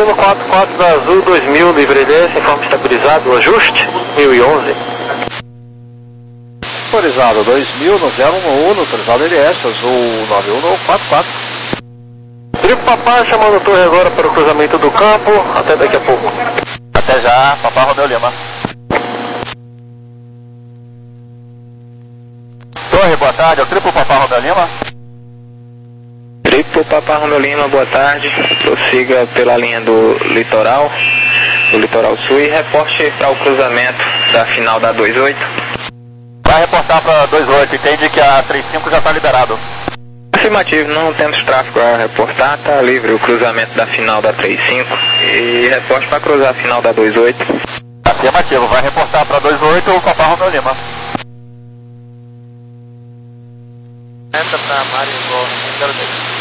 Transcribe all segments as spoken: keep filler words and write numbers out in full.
Uno quatro quatro da Azul dois mil, livre desse, informe estabilizado, ajuste, mil e onze. Autorizado dois mil no zero um um, autorizado L S, Azul nove um quatro quatro. Triplo Papai chamando a torre agora para o cruzamento do campo, até daqui a pouco. Até já, Papai Romeu Lima. Torre, boa tarde, é o Triplo Papai Romeu Lima. Triplo Papai Romeu Lima, boa tarde. Prossiga pela linha do litoral, do litoral sul e reporte para o cruzamento da final da dois oito. Vai reportar para dois oito, entende que a trinta e cinco já está liberado. Afirmativo, não temos tráfego a reportar, está livre o cruzamento da final da trinta e cinco e reporte para cruzar a final da dois oito. Afirmativo, vai reportar para dois oito o Papai Romeu Lima. Entra para Mário Gomes, zero dois.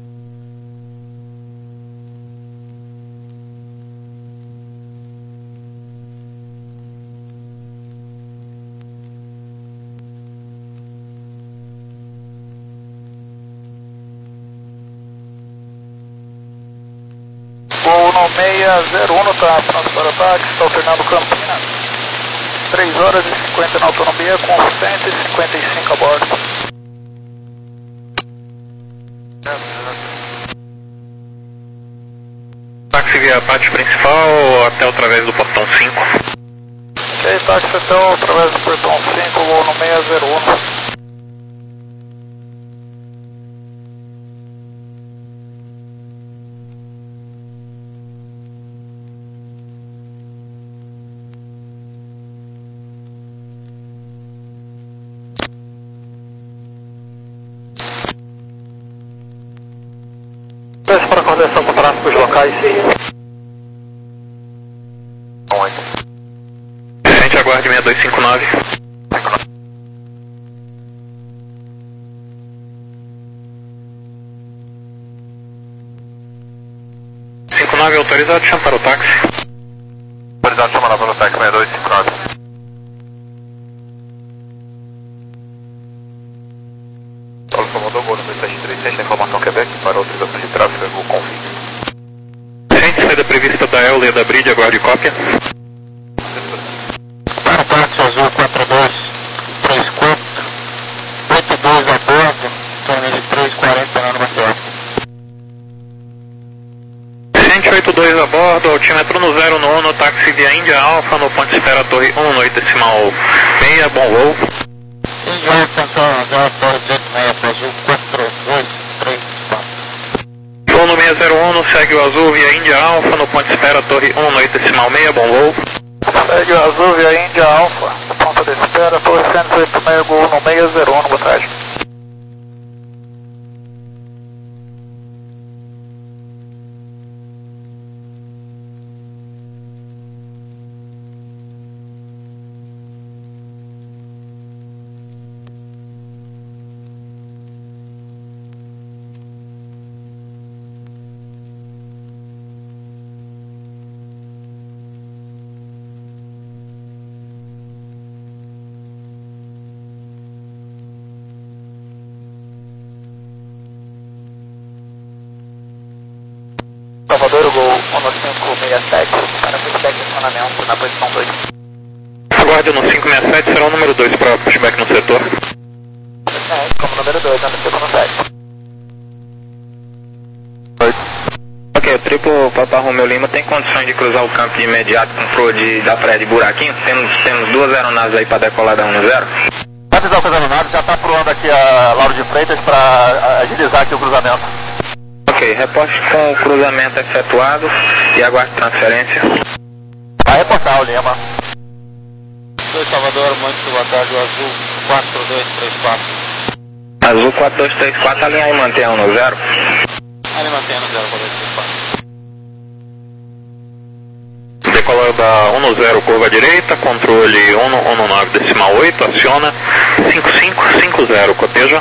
Uno seis zero um, tá pronto para ataque, está Fernando Campina. três horas e cinquenta na autonomia com cento e cinquenta e cinco a bordo. Táxi via pátio principal ou até através do portão cinco? Ok, táxi até através do portão cinco, Uno seis zero um. Peço para coordenação com tráfegos locais. Gente, aguarde seis dois cinco nove. cinco nove autorizado, chama para o táxi. Autorizado, chama lá pelo táxi seis dois cinco nove. Paulo Salvador, Gol número sete três sete, informação Quebec para autorização de tráfego com fim. Gente, saída prevista da Euler da Bridge, aguarde cópia. Para o táxi Azul quatro dois três quatro, oito dois a bordo, torno de três quarenta na Maceió. Gente, oito dois a bordo, altímetro no zero no Uno, táxi via Índia Alfa, no ponto de espera Torre um oito decimal seis, bom voo. Índia Alfa, zero Torre dezoito meia, Azul quatro dois três quatro. Voo no seis zero um, segue o Azul via Índia Alfa, no ponto de espera Torre um oito decimal seis, bom voo. Segue o Azul via Índia Alfa, ponta de espera, Torre cento e oito meia, Gol no seis zero um, boa tarde. Salvador, Gol um cinco seis sete, para pushback de acionamento na posição dois. Aguarde no cinco seis sete, será o número dois para pushback no setor. É, como número dois, no segundo sete. Ok, o triplo Papai Romeu Lima tem condições de cruzar o campo de imediato com flor de, da praia de Buraquinho? Temos, temos duas aeronaves aí para decolar da um zero. Vai avisar com as aeronaves, já está pronto aqui a Lauro de Freitas para agilizar aqui o cruzamento. Ok, reporte com o cruzamento efetuado e aguarde transferência. Vai reportar o Lima. dois Salvador, muito boa tarde, o Azul quatro dois três quatro. Azul quatro dois três quatro, alinhar e manter um no zero. Ali mantém no zero, quatro dois três quatro. Decolar da um no zero, curva direita, controle um um nove decimal oito, aciona cinco cinco cinco zero, coteja.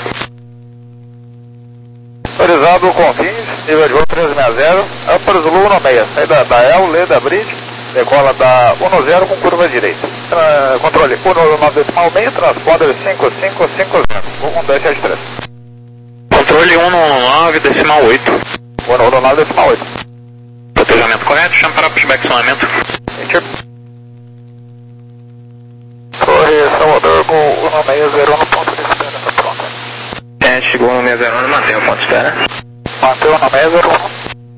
Autorizado com fins, nível de voo treze sessenta, Upper Zulu um seis, saída da El, Lê da Bridge, decola da um zero com curva direita. Uh, controle um nove decimal seis, transponder cinco cinco cinco zero, um dois sete três. Controle um nove decimal oito. um nove decimal oito. Cotejamento correto, chama para pushback sonamento. Torre Salvador, Gol um seis zero um no ponto de espera, tá pronto. É, chegou no seis zero um, mantém o ponto de espera. Mantém o um seis zero um.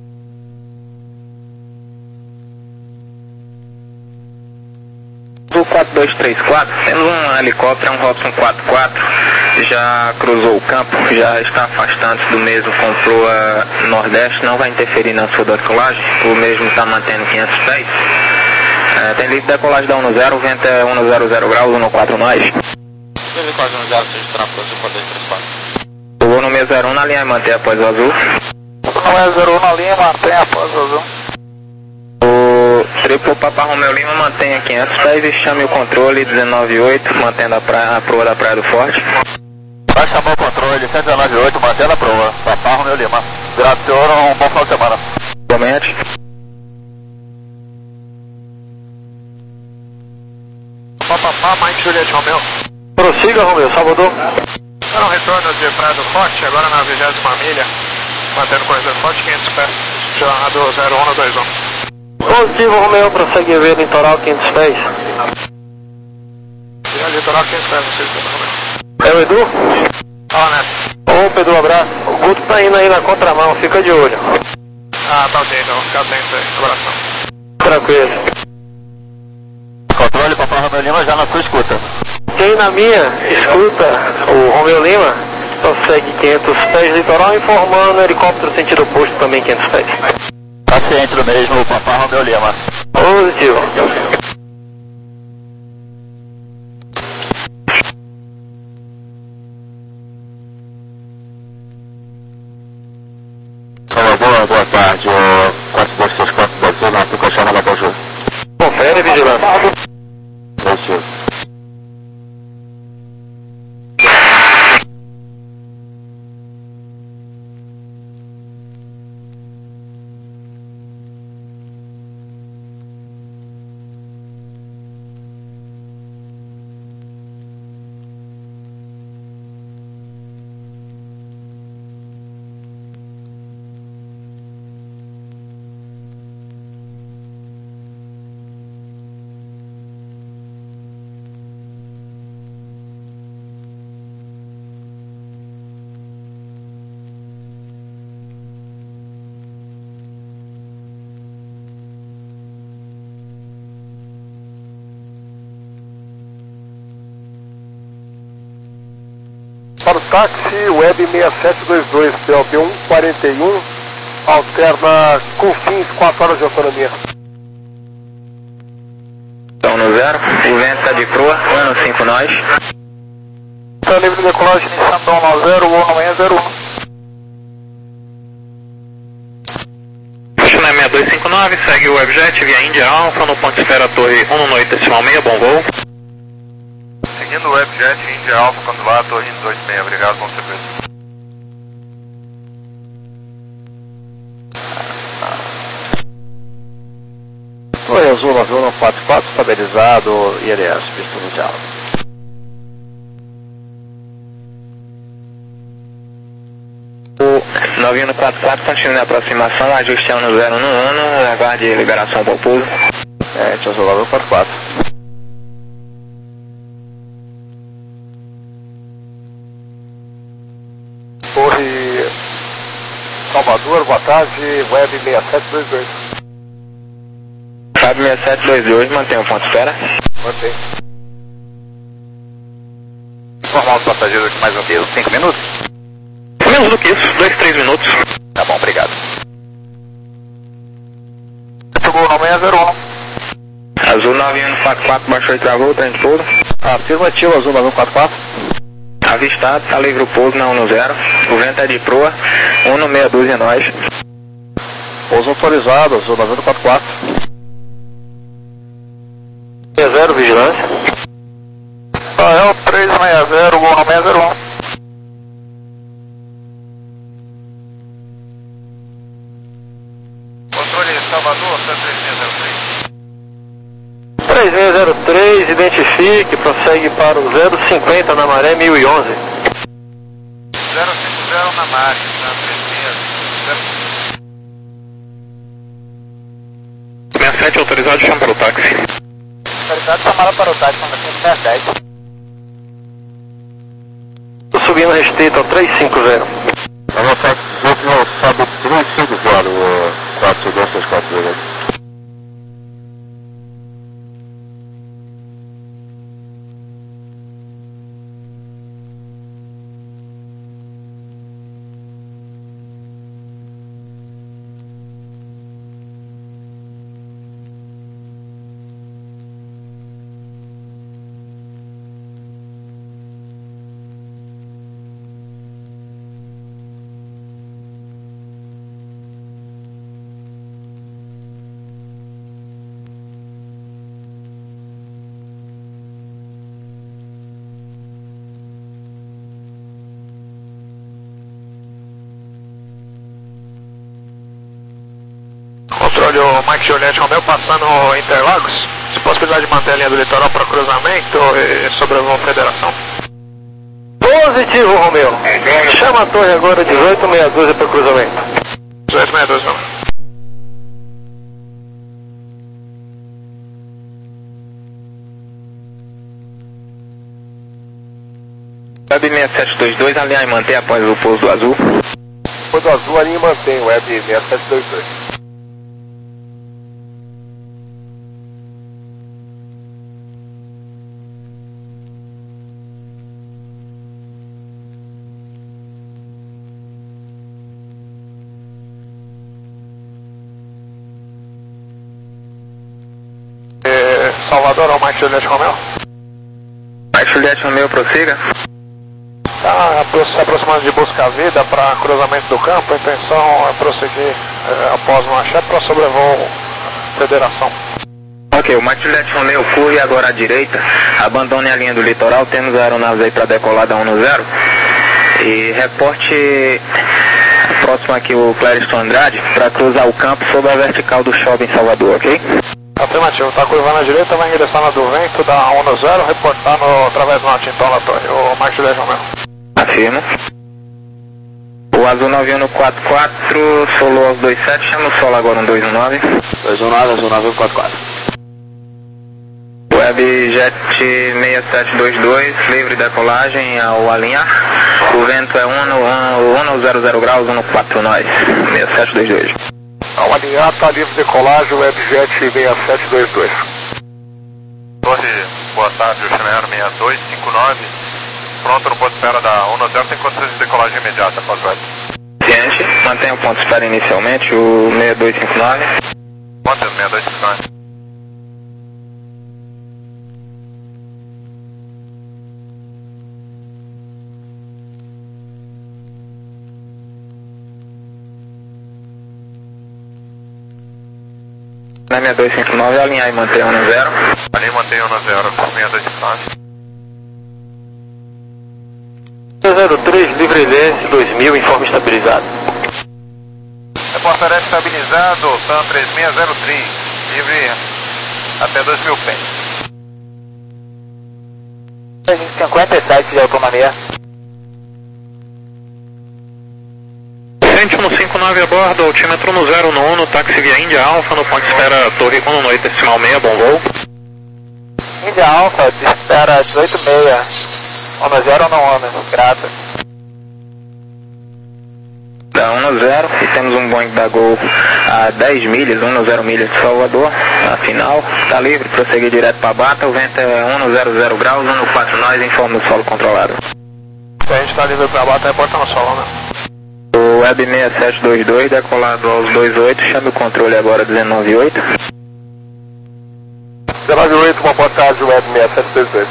Do quatro dois três quatro, temos um helicóptero, um Robson quatro quatro, já cruzou o campo, já está afastando do mesmo com proa nordeste, não vai interferir na sua decolagem, o mesmo está mantendo quinhentos pés. É, tem livre decolagem da um zero, o vento é cento graus, um quatro nós. Decolagem um zero, seja tráfego azul, quatro dois três quatro. Pulou no seis zero um na linha e mantém após o azul. No seis zero um na linha, mantém após o azul. Triplo Papa Romeu Lima, mantenha quinhentos pés e chame o controle dezenove oito, mantendo a, praia, a proa da Praia do Forte. Vai chamar o controle cento e dezenove oito, mantendo a proa. Papa Romeu Lima. Gracias, um bom final de semana. Igualmente. Papapá, Mike Juliette Romeu. Prossiga, Romeu, Salvador. Era um retorno de Praia do Forte, agora na vigésima milha, mantendo corredor forte, quinhentos pés, chamado zero um no dois um. Positivo, Romeu, prossegue ver litoral quinhentos pés. E litoral quinhentos pés, não sei se é o Romeu. É o Edu? Fala, Neto. Opa, Edu, abraço. O Guto tá indo aí na contramão, fica de olho. Ah, tá ok, então, fica atento aí, abração. Tranquilo. Controle, Papa Romeu Lima, já na sua escuta. Quem na minha escuta o Romeu Lima, prossegue quinhentos pés litoral, informando helicóptero sentido oposto também quinhentos pés. Paciente do mesmo, o Papa Romeu Lima. Positivo. Olá, boa, boa tarde, o quatro dois três quatro Brasil, na aplicação da Baju. Confere, vigilância. Positivo. Para o táxi, Web seis sete dois dois, P O B um quarenta e um, alterna Confins, quatro horas de autonomia. Então no zero, o vento está de proa, ano cinco nós. Então livre de decolagem, iniciação no zero, um seis zero um. China seis dois cinco nove, segue o Webjet via Índia Alpha, no ponto de espera Torre um no oito decimal seis, bom voo. Seguindo o Webjet, Índia Alpha, quando lá, Torre dois seis, obrigado, bom serviço. Torre Azul nove um quatro quatro, estabilizado, I L S, pista no diálogo. O nove um quatro quatro continua a aproximação, ajuste ano zero no ano, aguarde liberação para o pouso. É, Torre Azul nove um quatro quatro. Torre Salvador, boa tarde, Web seis sete dois dois. Fábio seis sete dois dois, mantém o ponto de espera. Mantém. Informar os passageiros aqui mais um dia, cinco minutos? Menos do que isso, dois, três minutos. Tá bom, obrigado. Chegou no seis zero um. Azul nove um quatro quatro, baixou e travou, trem todo. Afirmativo, Azul nove um quatro quatro. Avistado, está livre o pouso na um no zero. O vento é de proa, um no meia dúzia nós. Pouso autorizado, Azul nove um quatro quatro. seis zero, vigilância. É o três seis zero, Gol no seis zero um. Controle Salvador, três seis zero três. três seis zero três, identifique, prossegue para o zero cinquenta na maré mil e onze. zero cinco zero na maré, na três seis zero. autorizado, chama para o táxi. Autorizado, chamada para o táxi, nove dez. Tô subindo restrito ao trezentos e cinquenta. A nossa última sábado trezentos e cinquenta, quatro dois seis quatro dois. Controle, o Mike Juliette Romeu passando Interlagos. Se possibilidade de manter a linha do litoral para cruzamento e sobrevoo Federação. Positivo, Romeu. Chama a torre agora, dezoito sessenta e dois para cruzamento. dezoito sessenta e dois, não. Web seis sete dois dois, alinhar e manter após o pouso do azul. Pouso do azul, alinha e mantém, Web seis sete dois dois. Salvador, ao Mike Juliette Romeu. Mike Juliette Romeu, prossiga. Está se aproximando de Busca Vida para cruzamento do campo. A intenção é prosseguir é, após uma chefe para sobrevoo Federação. Ok, o Mike Juliette Romeu corre agora à direita. Abandone a linha do litoral. Temos aeronaves aí para decolar da um zero. E reporte próximo aqui o Clériston Andrade para cruzar o campo sob a vertical do shopping Salvador, ok? Afirmativo, está curvando à direita, vai ingressar na do vento da um zero, reportar no através do Nautinton na torre, o Mike Juliette Romeu. Afirmo. O azul nove um quatro quatro, solou aos dois sete, chama o solo agora um dois um nove. dois um nove, azul nove um quatro quatro. Webjet seis sete dois dois, livre decolagem ao alinhar. O vento é um zero zero graus, um quatro nós, seis sete dois dois. Ao alinhar, está livre de decolagem, Webjet seis sete dois dois. Torre, boa tarde, o Chimero seis dois cinco nove, pronto no ponto de espera da um zero, tem condições de decolagem imediata após o web. Ciente, mantenha o ponto de espera inicialmente, o seis dois cinco nove. Quanto seis dois cinco nove? Na seis dois cinco nove, alinhar e manter um zero. Alinha e manter um zero, seis dois cinco nove. zero três, livre D S dois mil, informe estabilizado. Reportaré estabilizado, S A M três seis zero três, livre até dois mil pés. cinquenta e sete de autonomia. cento e um cinco nove a bordo, altímetro no zero no um, no táxi via Índia Alfa, no ponto de espera Torre um oito decimal seis, bom voo. Índia Alfa, de espera dezoito seis, um zero no um, grata. Da um zero, e temos um Boeing da Gol a dez milhas, um zero milhas de Salvador, a final, está livre, prosseguir direto para Bata, o vento é um zero zero graus, um quatro nós, informe o solo controlado. Se a gente está livre para Bata, reporta no solo, né? O Web seis sete dois dois, decolado aos dois oito, chame o controle agora dezenove oito. dezenove oito, uma boa tarde, Web seis sete dois dois.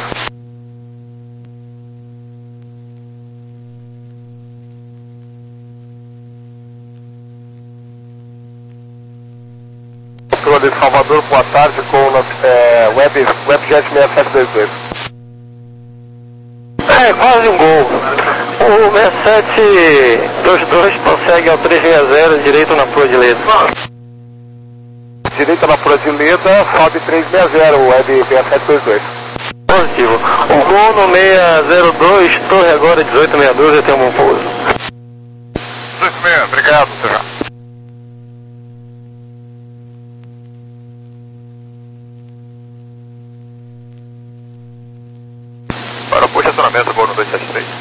Controle de Salvador, boa tarde, com é, Web, Webjet seis sete dois dois. É, quase um gol. O seis sete dois dois prossegue ao trezentos e sessenta, direito na Proa de Leda. Direita na Proa de Leda, sobe trezentos e sessenta, Web seis sete dois dois. Positivo. O gol no seis zero dois, torre agora dezoito sessenta e dois, eu tenho um bom pouso. dezoito seis, obrigado, até já. Senta na mesa, voo no dois sete três.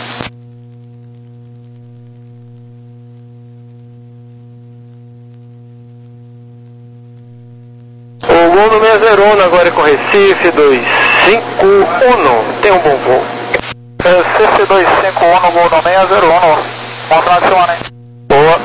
O voo no seis zero um agora é com Recife, dois cinco um, tem um bom voo. Recife dois cinco um, voo no seis zero um, bom final de semana, hein? Boa.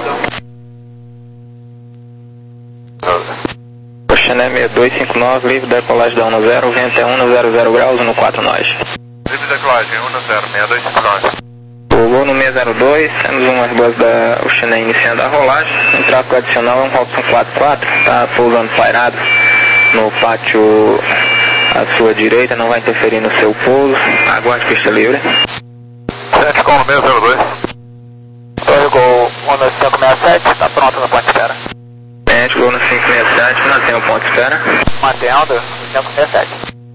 Chennai seis dois cinco nove, livre decolagem da um zero, vento é um zero zero graus no quatro nós. Livre decolagem um zero, seis dois cinco nove. O voo no seis zero dois, temos umas boas da o Chennai iniciando a rolagem, em tráfego adicional é um Robson quatro quatro, está pousando pairado no pátio à sua direita, não vai interferir no seu pouso, aguarde pista livre. sete com seis zero dois. Torre Gol um dois cinco seis sete, está pronto no ponto de espera. Sete, Gol no cinco seis sete, mantém o ponto de espera. Mantendo, cinco seis sete.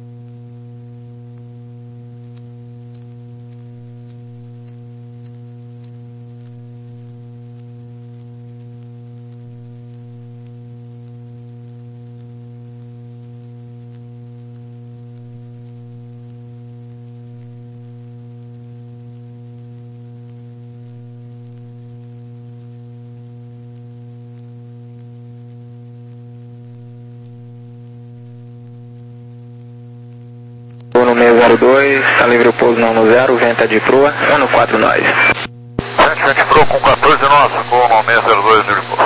No seis zero dois, está livre o pouso não no zero, vento é de proa, um no quatro nós. sete vinte Pro com quatorze nosso, voo no seis zero dois, livre pouso.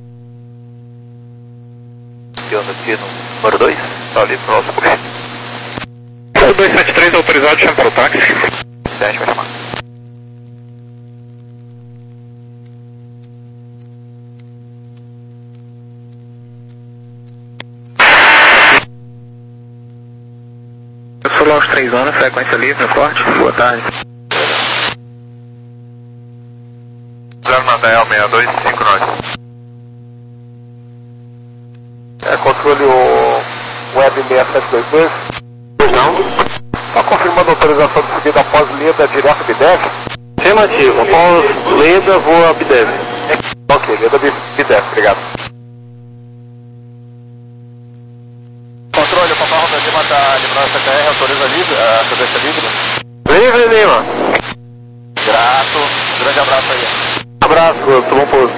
Ando aqui no número dois, está ali próximo. dois sete três autorizado, chama para o táxi. dez, vai chamar. Solar aos três anos, frequência livre no corte, boa tarde. zero Nadael seis dois cinco nove. É, controle o Web seis sete dois dois. Pois não? Está confirmando a autorização de subida após Leda direto a Bidev? Afirmativo, após Leda, voa a Bidev. Ok, Leda Bidev, obrigado. Controle, o Papai Romeu Lima está liberando a C T R, autoriza livre, a cadência livre. Livre, Lima. Grato, grande abraço aí. Abraço, tudo bom pouso.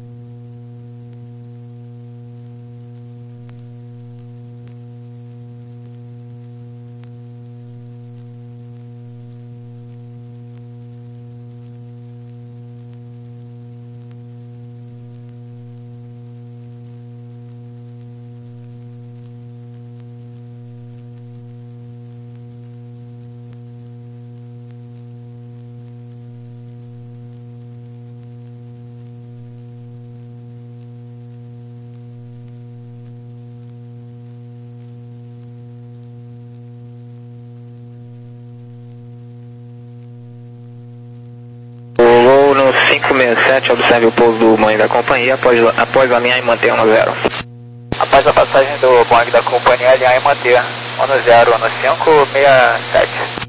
cinco seis sete, observe o pouso do Boeing da companhia após, após alinhar e manter um zero. Após a passagem do Boeing da companhia, alinhar e manter um zero no cinco seis sete.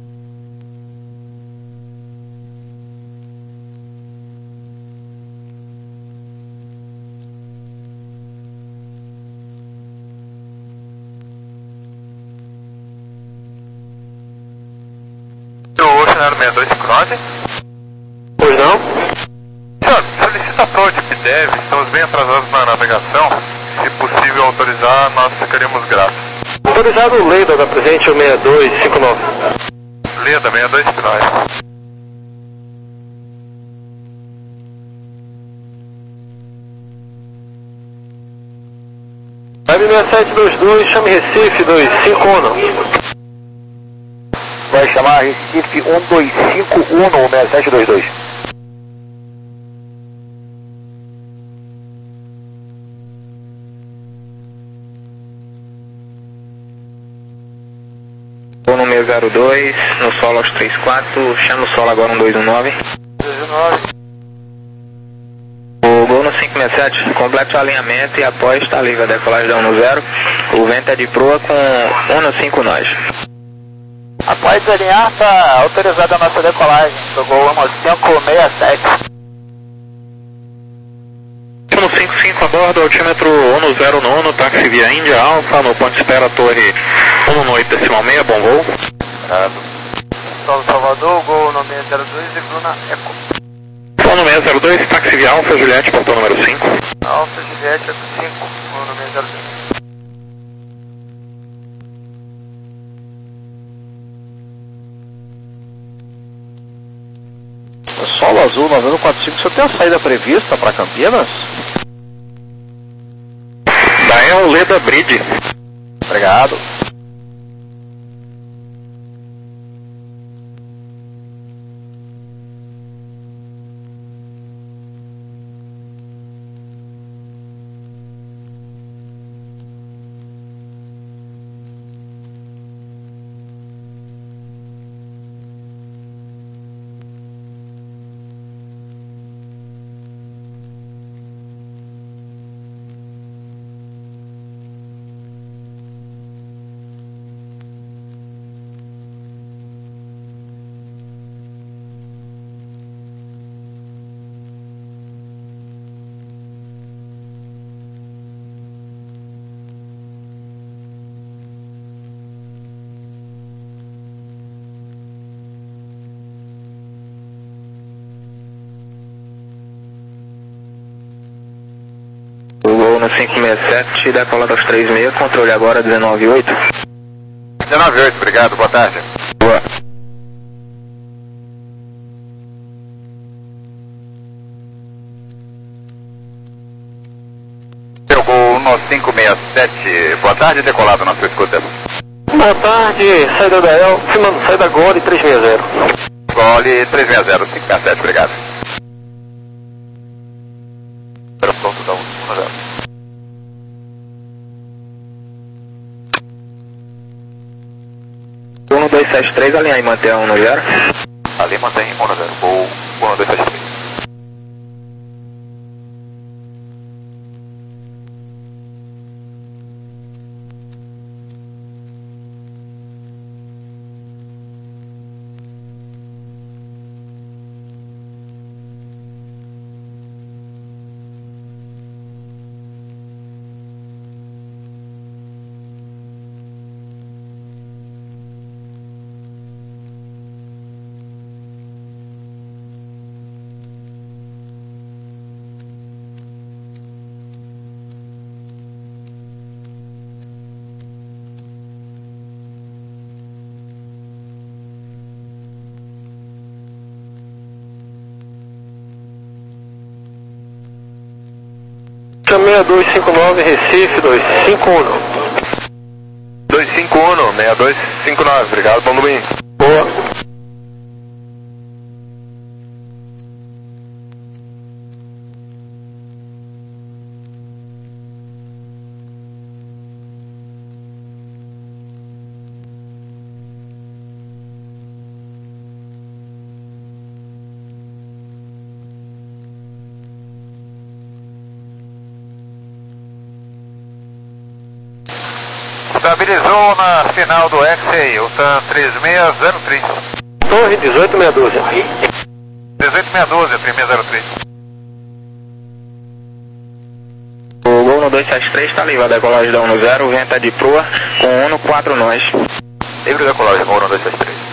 O Oceanário seis dois cinco nove. Pois não? Senhor, solicita a prova de Bidev, estamos bem atrasados na navegação. Se possível autorizar, nós ficaríamos gratos. Autorizado Leda, da presente o seis dois cinco nove. Leda, seis dois cinco nove. Web seis sete dois dois, chame Recife dois cinco um. Vai chamar Recife um dois cinco um no seis sete dois dois. Vou no seis zero dois, no solo aos três quatro, chama o solo agora um dois um nove. O Gol no cinco seis sete, complete o alinhamento e após está livre a decolagem da um zero. O vento é de proa com um no cinco nós. Após alinhar, está autorizada a nossa decolagem do Gol um cinco seis sete. No cinco cinco a bordo, altímetro um zero nono, táxi via Índia Alfa, no ponto de espera, torre um oito decimal seis, bom voo. Obrigado. Sol Salvador, Gol no seis zero dois e Bruna Eco. Sol no seis zero dois, táxi via Alfa Juliette, portão número cinco. Alfa Juliette oito cinco, Gol no seis zero dois. Solo Azul nove zero quatro cinco, o senhor tem a saída prevista para Campinas? Dael Leda Bridge. Obrigado. Gol no cinco seis sete, decolado aos três seis, controle agora dezenove oito. dezenove oito, obrigado, boa tarde. Boa. Seu Gol no cinco seis sete, boa tarde, decolado na sua escuta. Boa tarde, saída da El, saída Gole três seis zero. Gole três seis zero, cinco seis sete, obrigado. Pronto, dá um zero. um dois sete três, alinhar e manter a um no zero. Ali mantém um no zero, Gol um dois sete três. seis dois cinco nove, Recife, dois cinco um. dois cinco um, seis dois cinco nove, obrigado, bom domingo. Boa. Estabilizou na final do X aí, o TAM três seis zero três. Torre dezoito seis doze. dezoito seis doze, três seis zero três. O Gol no dois sete três está livre, a decolagem da um no zero, vento é de proa, com um no quatro nós. Livre decolagem, Gol no dois sete três.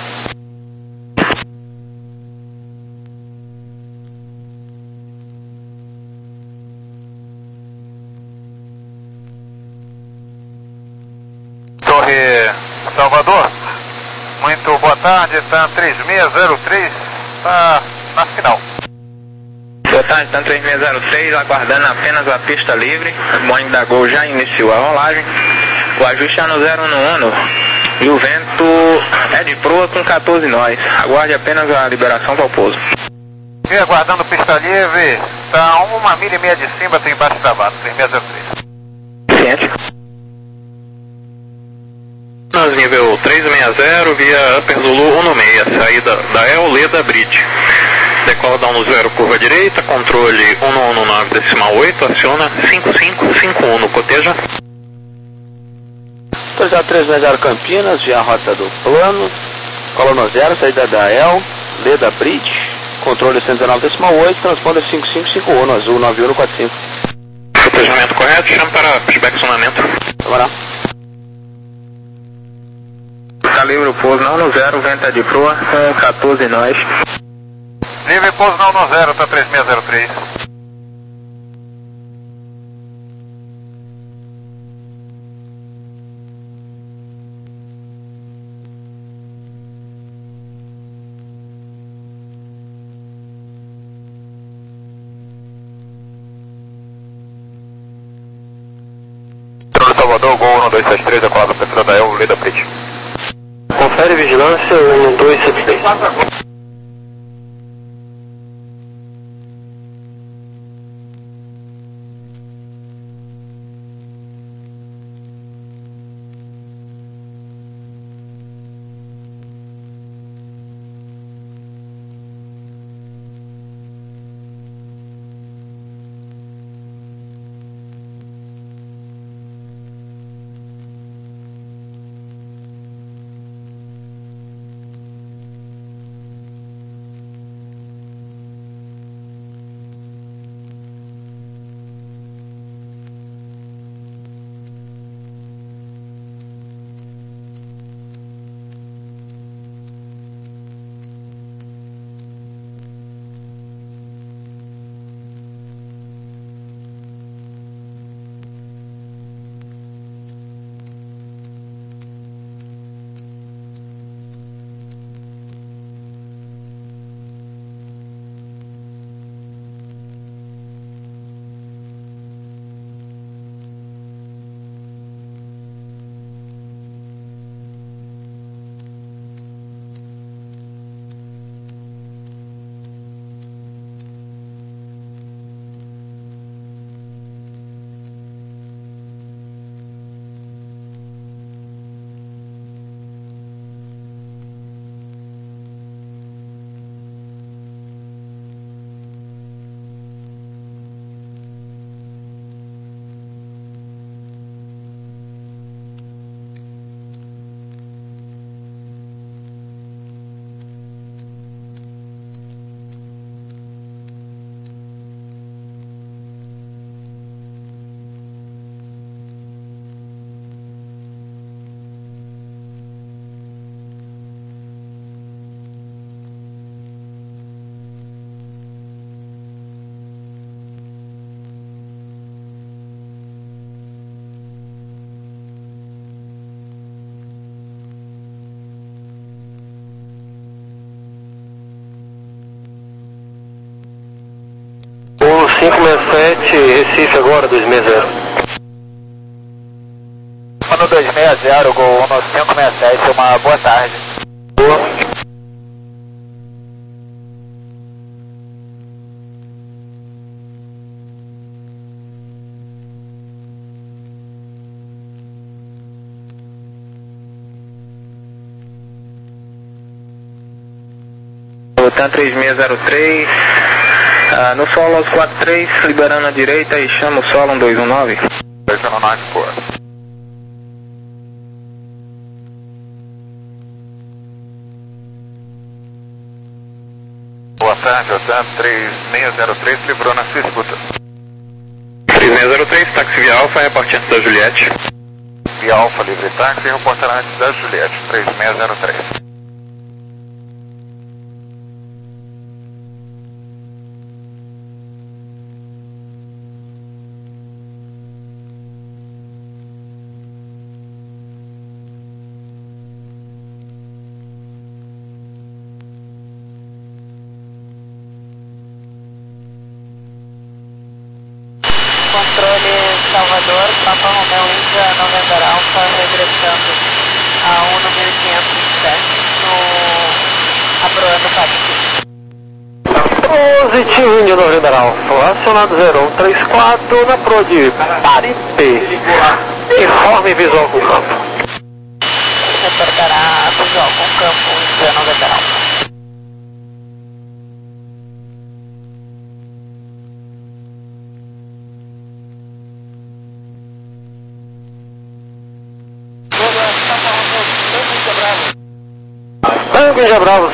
Torre Salvador, muito boa tarde, TAM três seis zero três, está na final. Boa tarde, TAM três seis zero três, aguardando apenas a pista livre. O Boeing da Gol já iniciou a rolagem. O ajuste é no zero no ano e o vento é de proa com quatorze nós. Aguarde apenas a liberação para o pouso. E aguardando pista livre, está uma milha e meia de cima, tem embaixo da vata, três seis zero três. Ciente. Nível três seis zero, via Upper Zulu um no seis, saída da El Leda Bridge. Decola da um no zero, curva direita, controle um no nove decimal oito, aciona cinco cinco cinco um no coteja. Autorizado três seis zero Campinas, via rota do plano, coluna zero, saída da El, Leda Bridge, controle cento e dezenove decimal oito, transponder cinco cinco cinco um, azul nove um quatro cinco. Cotejamento correto, chama para feedback sonamento. Vamos lá. livre o pouso não no zero, vento é de proa, com quatorze nós. Livre pouso não no zero, tá três seis zero três. Salvador, Gol um dois sete três, a quadra pessoa da El, Leda Bridge. Confere vigilância um dois sete três. cinco seis sete, Recife agora, dois seis zero. Ano dois seis zero, Gol um cinco seis sete, uma boa tarde. Boa. Tan três seis zero três, ah, no solo aos quatro três, liberando a direita e chama o solo um dois um nove. dois um nove, por. Boa tarde, Otan três seis zero três, livrou na sua escuta. três seis zero três, táxi via Alfa, reporte antes da Juliette. Via Alfa, livre táxi, reportará antes da Juliette, três seis zero três. Controle Salvador, Papa Romeo Índia, November Alpha, regressando a um no mil quinhentos e vinte e sete, no aproando Paris. Positivo Índia November Alpha, acionado zero um três quatro, na proa de Paripê. Informe visual com campo. Reportará visual com campo, Índia November Alpha. Tango Índia Bravo,